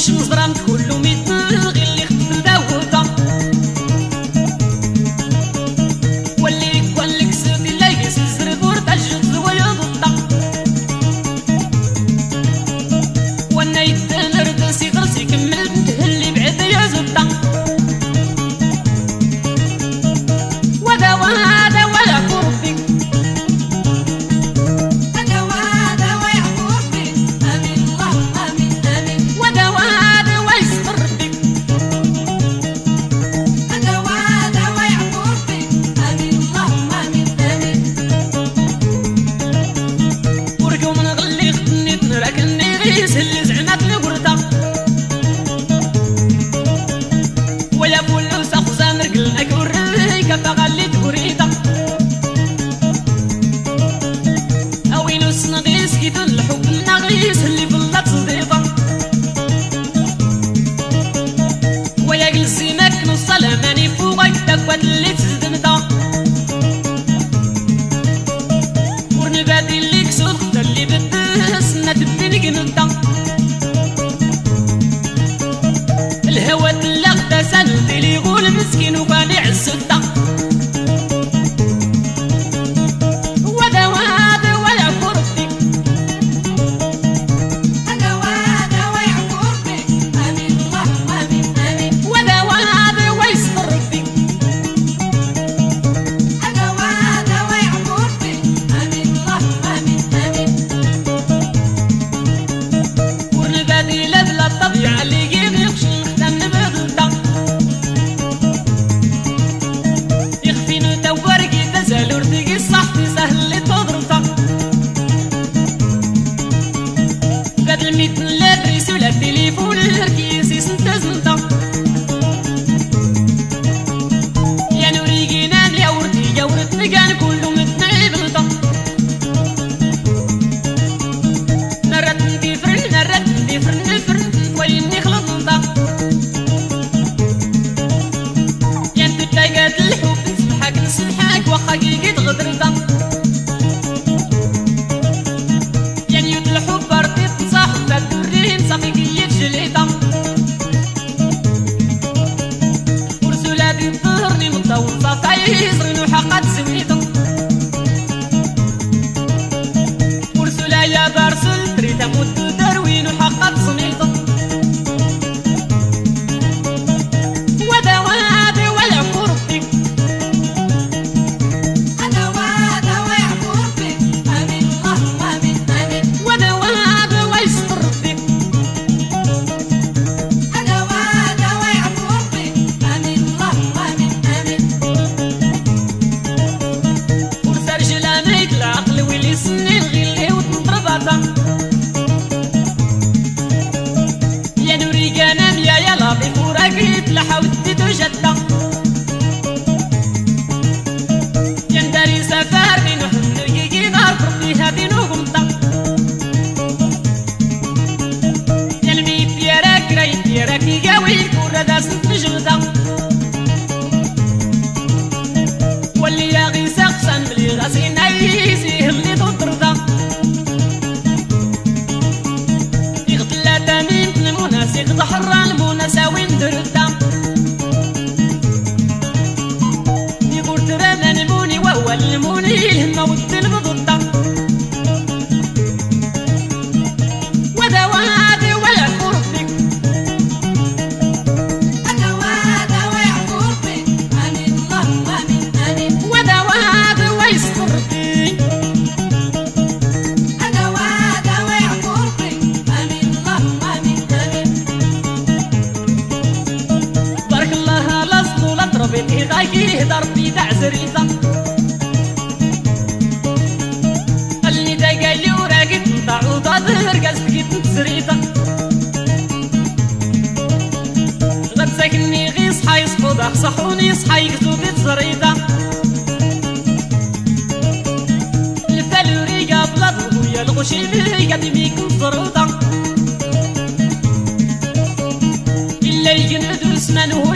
مزرعة كله ميتغي اللي خفر داوتا وليك سيدي لا يسزر دورتا الجد ويضطا وانا يتنرد سيغرسي كمل بنتهلي بعد يا زبطا ودا ولا قربك اللي زعنات الورده ويا فلوس اخزان رجلنا كوريك فغليت وريده اوينو سنغيس كيد الحب النغيس اللي بلات صديقه ويا جلسي ماك نص ماني فوقك تكوات اللي تزدمدا ورنبادي اللي كسوخت اللي بدس نتبني قندا الهوى تلغت سندي لي يقول مسكين وباني عالسدة ودا ويعفو ربي ويعفو ربي آمين اللهم آمين آمين ودا ويستر ربي ويعفو ربي آمين اللهم آمين آمين ورنبادي لذلة الطبيعة اللي يجيب يخشي الختام نبغلتا يخفينو تورقي تزال ورتقي صحتي سهل اللي تضربتا بدل ميت لادريس ولا التليفون الركيسي سنتزمتا يا نوري جينان يا ورتي يا ورتني كان كله متنعبلتا مرات ندي فرن ويني خلطنطا يا انتو تلاقات الحب نسمحك واخا كيكي تغدرتا يا نيوت الحب رديت نصاحب تدورين صافي كي تجليتا ورسولاتي تظهرني مطول صافي يصغنو حقات سويتا ورسولا يا بارسل تريد اموت دروين وحقات صنيتا ودا ويعفو ربي ويعفو ربي آمين اللهم آمين آمين ودا ويستر ربي ويعفو ربي آمين اللهم آمين آمين ورسى رجلانيك العقل ويلي سنين غيلي وتنضرباتا يا نوري كانام يا لطيف وراكيت لحاولتي تجدة يا نداري سفارني نحن رقيقي نار فرطي هادي نغمطة يا الميت يا راك رايت يا راكي قاويك وردا سنت نجمدة واللي يا غي سقسان بلي غاسي نايسي اللي تطردة يغتلا تامين المناسق ضحران المناسا وين دردا يقول ترى الموني وهو الموني الهمة والدلم ضده ودا ويعفو ربك ويعفو ربك آمين اللهم آمين آمين ودا ويستر ربي ويعفو ربك آمين اللهم آمين آمين بارك الله لصلو لضربت إيغاكي ضربي تعزريتا اللي تاقالي وراقت نطعوضا ظهر قاسكي تنتزريتا غتساكني غي صحا يصحو ضاق صحوني صحا يكزو بيت زريتا الفالوريقا بلا ضويا الغشي بيقا ديميك نزروتا إلا يجندو سنانو